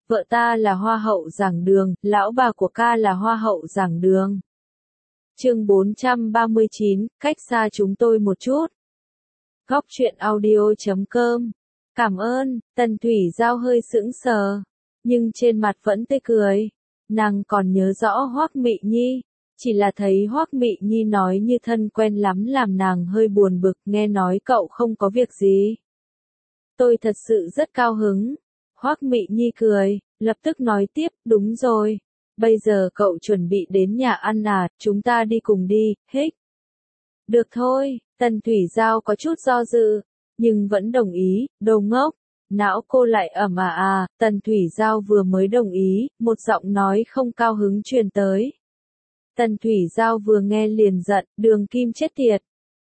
vợ ta là hoa hậu giảng đường, lão bà của ca là hoa hậu giảng đường. Chương 439, cách xa chúng tôi một chút. Góc truyện audio.com. Cảm ơn, Tần Thủy Giao hơi sững sờ, nhưng trên mặt vẫn tươi cười. Nàng còn nhớ rõ Hoắc Mị Nhi, chỉ là thấy Hoắc Mị Nhi nói như thân quen lắm làm nàng hơi buồn bực, nghe nói cậu không có việc gì. Tôi thật sự rất cao hứng. Hoắc Mị Nhi cười, lập tức nói tiếp, đúng rồi. Bây giờ cậu chuẩn bị đến nhà ăn à, chúng ta đi cùng đi, hích. Được thôi, Tần Thủy Giao có chút do dự, nhưng vẫn đồng ý, đồ ngốc. Não cô lại ẩm Tần Thủy Giao vừa mới đồng ý, một giọng nói không cao hứng truyền tới. Tần Thủy Giao vừa nghe liền giận, Đường Kim chết tiệt.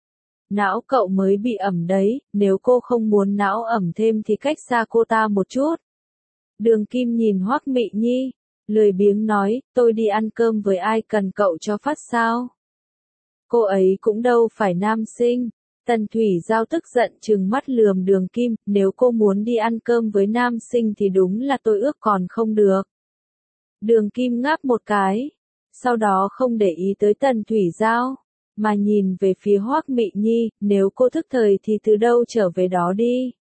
Não cậu mới bị ẩm đấy, nếu cô không muốn não ẩm thêm thì cách xa cô ta một chút. Đường Kim nhìn Hoắc Mị Nhi, lười biếng nói, tôi đi ăn cơm với ai cần cậu cho phát sao? Cô ấy cũng đâu phải nam sinh. Tần Thủy Giao tức giận trừng mắt lườm Đường Kim, nếu cô muốn đi ăn cơm với nam sinh thì đúng là tôi ước còn không được. Đường Kim ngáp một cái, sau đó không để ý tới Tần Thủy Giao, mà nhìn về phía Hoắc Mị Nhi, nếu cô thức thời thì từ đâu trở về đó đi.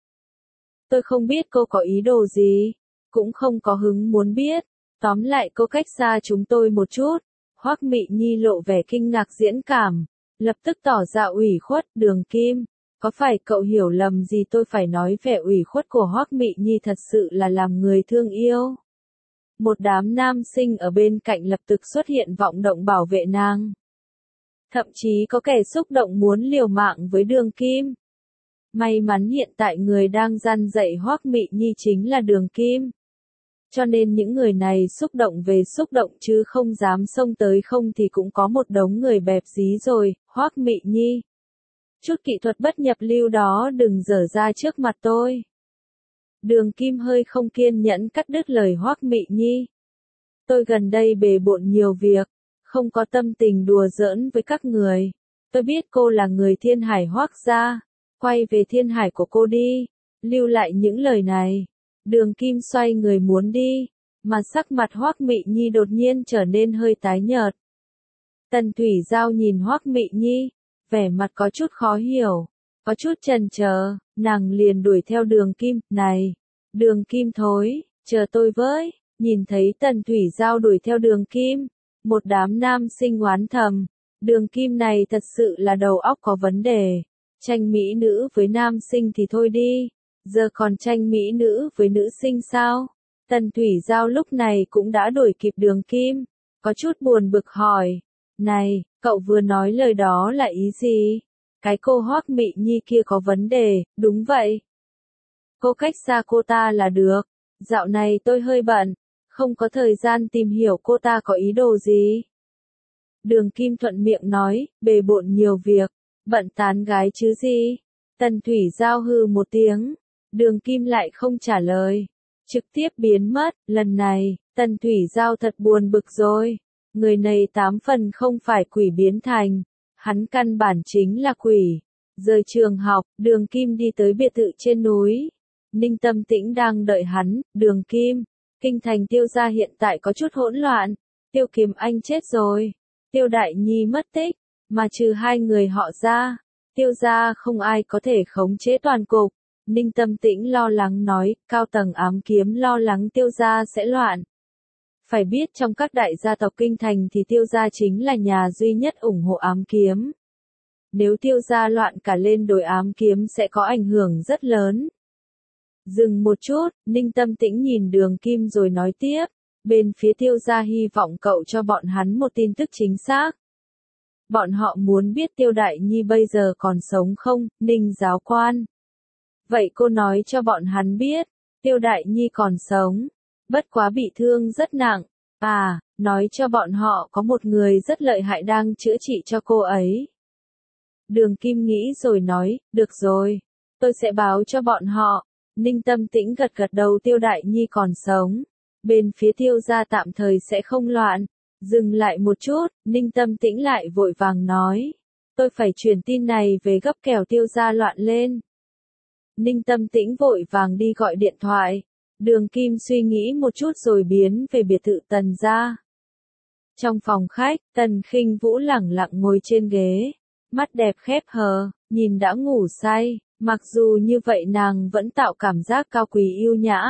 Tôi không biết cô có ý đồ gì, cũng không có hứng muốn biết, tóm lại cô cách xa chúng tôi một chút. Hoắc Mị Nhi lộ vẻ kinh ngạc diễn cảm, lập tức tỏ ra ủy khuất, Đường Kim, có phải cậu hiểu lầm gì? Tôi phải nói vẻ ủy khuất của Hoắc Mị Nhi thật sự là làm người thương yêu. Một đám nam sinh ở bên cạnh lập tức xuất hiện vọng động bảo vệ nàng. Thậm chí có kẻ xúc động muốn liều mạng với Đường Kim. May mắn hiện tại người đang răn dạy Hoắc Mị Nhi chính là Đường Kim. Cho nên những người này xúc động về xúc động chứ không dám xông tới, không thì cũng có một đống người bẹp dí rồi. Hoắc Mị Nhi, chút kỹ thuật bất nhập lưu đó đừng dở ra trước mặt tôi. Đường Kim hơi không kiên nhẫn cắt đứt lời Hoắc Mị Nhi. Tôi gần đây bề bộn nhiều việc, không có tâm tình đùa giỡn với các người. Tôi biết cô là người Thiên Hải Hoắc gia, quay về Thiên Hải của cô đi, lưu lại những lời này. Đường Kim xoay người muốn đi, mà sắc mặt Hoắc Mị Nhi đột nhiên trở nên hơi tái nhợt. Tần Thủy Giao nhìn Hoắc Mị Nhi, vẻ mặt có chút khó hiểu, có chút chần chờ, nàng liền đuổi theo Đường Kim, này, Đường Kim thối, chờ tôi với. Nhìn thấy Tần Thủy Giao đuổi theo Đường Kim, một đám nam sinh oán thầm, Đường Kim này thật sự là đầu óc có vấn đề, tranh mỹ nữ với nam sinh thì thôi đi, giờ còn tranh mỹ nữ với nữ sinh sao? Tần Thủy Giao lúc này cũng đã đuổi kịp Đường Kim, có chút buồn bực hỏi, này, cậu vừa nói lời đó là ý gì? Cái cô Hoắc Mị Nhi kia có vấn đề, đúng vậy. Cô cách xa cô ta là được, dạo này tôi hơi bận, không có thời gian tìm hiểu cô ta có ý đồ gì. Đường Kim thuận miệng nói, bề bộn nhiều việc, bận tán gái chứ gì. Tần Thủy Giao hừ một tiếng, Đường Kim lại không trả lời, trực tiếp biến mất. Lần này, Tần Thủy Giao thật buồn bực rồi, người này 8 phần không phải quỷ biến thành, hắn căn bản chính là quỷ. Rời trường học, Đường Kim đi tới biệt thự trên núi. Ninh Tâm Tĩnh đang đợi hắn. Đường Kim, kinh thành Tiêu gia hiện tại có chút hỗn loạn, Tiêu Kiếm Anh chết rồi, Tiêu Đại Nhi mất tích, mà trừ hai người họ ra, Tiêu gia không ai có thể khống chế toàn cục. Ninh Tâm Tĩnh lo lắng nói, cao tầng ám kiếm lo lắng Tiêu gia sẽ loạn. Phải biết trong các đại gia tộc kinh thành thì Tiêu gia chính là nhà duy nhất ủng hộ ám kiếm. Nếu Tiêu gia loạn cả lên đối ám kiếm sẽ có ảnh hưởng rất lớn. Dừng một chút, Ninh Tâm Tĩnh nhìn Đường Kim rồi nói tiếp, bên phía Tiêu gia hy vọng cậu cho bọn hắn một tin tức chính xác. Bọn họ muốn biết Tiêu Đại Nhi bây giờ còn sống không, Ninh giáo quan. Vậy cô nói cho bọn hắn biết, Tiêu Đại Nhi còn sống, bất quá bị thương rất nặng, nói cho bọn họ có một người rất lợi hại đang chữa trị cho cô ấy. Đường Kim nghĩ rồi nói, được rồi, tôi sẽ báo cho bọn họ. Ninh Tâm Tĩnh gật gật đầu, Tiêu Đại Nhi còn sống, bên phía Tiêu gia tạm thời sẽ không loạn. Dừng lại một chút, Ninh Tâm Tĩnh lại vội vàng nói, tôi phải truyền tin này về gấp kẻo Tiêu gia loạn lên. Ninh Tâm Tĩnh vội vàng đi gọi điện thoại, Đường Kim suy nghĩ một chút rồi biến về biệt thự Tần gia. Trong phòng khách, Tần Khinh Vũ lẳng lặng ngồi trên ghế, mắt đẹp khép hờ, nhìn đã ngủ say, mặc dù như vậy nàng vẫn tạo cảm giác cao quý yêu nhã.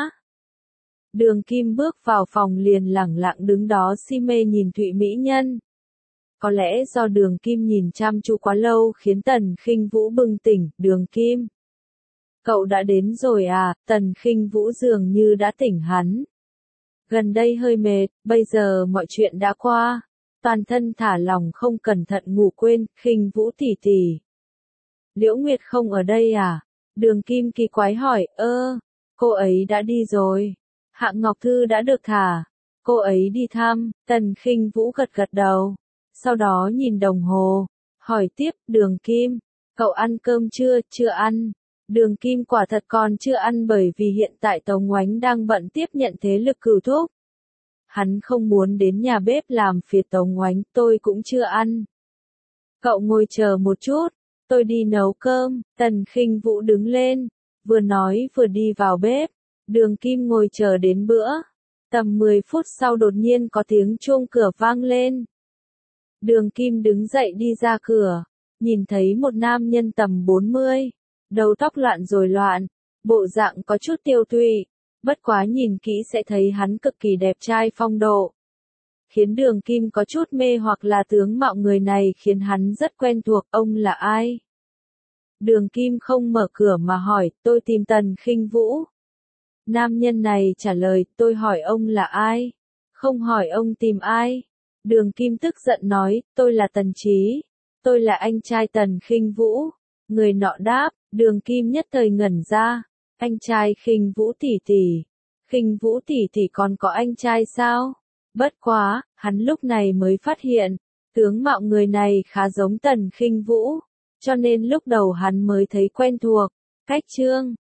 Đường Kim bước vào phòng liền lẳng lặng đứng đó si mê nhìn Thụy mỹ nhân. Có lẽ do Đường Kim nhìn chăm chú quá lâu khiến Tần Khinh Vũ bừng tỉnh. Đường Kim, cậu đã đến rồi à? Tần Khinh Vũ dường như đã tỉnh hắn. Gần đây hơi mệt, bây giờ mọi chuyện đã qua. Toàn thân thả lỏng không cẩn thận ngủ quên. Khinh Vũ tỉ tỉ, Liễu Nguyệt không ở đây à? Đường Kim kỳ quái hỏi. Cô ấy đã đi rồi. Hạng Ngọc Thư đã được thả. Cô ấy đi thăm. Tần Khinh Vũ gật gật đầu. Sau đó nhìn đồng hồ, hỏi tiếp. Đường Kim, cậu ăn cơm chưa? Chưa ăn. Đường Kim quả thật còn chưa ăn bởi vì hiện tại Tống Ngoánh đang bận tiếp nhận thế lực cửu thúc. Hắn không muốn đến nhà bếp làm phiền Tống Ngoánh. Tôi cũng chưa ăn. Cậu ngồi chờ một chút, tôi đi nấu cơm. Tần Khinh Vũ đứng lên, vừa nói vừa đi vào bếp. Đường Kim ngồi chờ đến bữa. Tầm 10 phút sau đột nhiên có tiếng chuông cửa vang lên. Đường Kim đứng dậy đi ra cửa, nhìn thấy một nam nhân tầm 40, đầu tóc loạn rồi loạn, bộ dạng có chút tiêu tụy, bất quá nhìn kỹ sẽ thấy hắn cực kỳ đẹp trai phong độ. Khiến Đường Kim có chút mê hoặc là tướng mạo người này khiến hắn rất quen thuộc. Ông là ai? Đường Kim không mở cửa mà hỏi. Tôi tìm Tần Khinh Vũ. Nam nhân này trả lời. Tôi hỏi ông là ai? Không hỏi ông tìm ai. Đường Kim tức giận nói. Tôi là Tần Chí. Tôi là anh trai Tần Khinh Vũ. Người nọ đáp. Đường Kim nhất thời ngẩn ra. Anh trai Khinh Vũ tỷ tỷ. Khinh Vũ tỷ tỷ còn có anh trai sao? Bất quá, hắn lúc này mới phát hiện, tướng mạo người này khá giống Tần Khinh Vũ, cho nên lúc đầu hắn mới thấy quen thuộc. Cách chương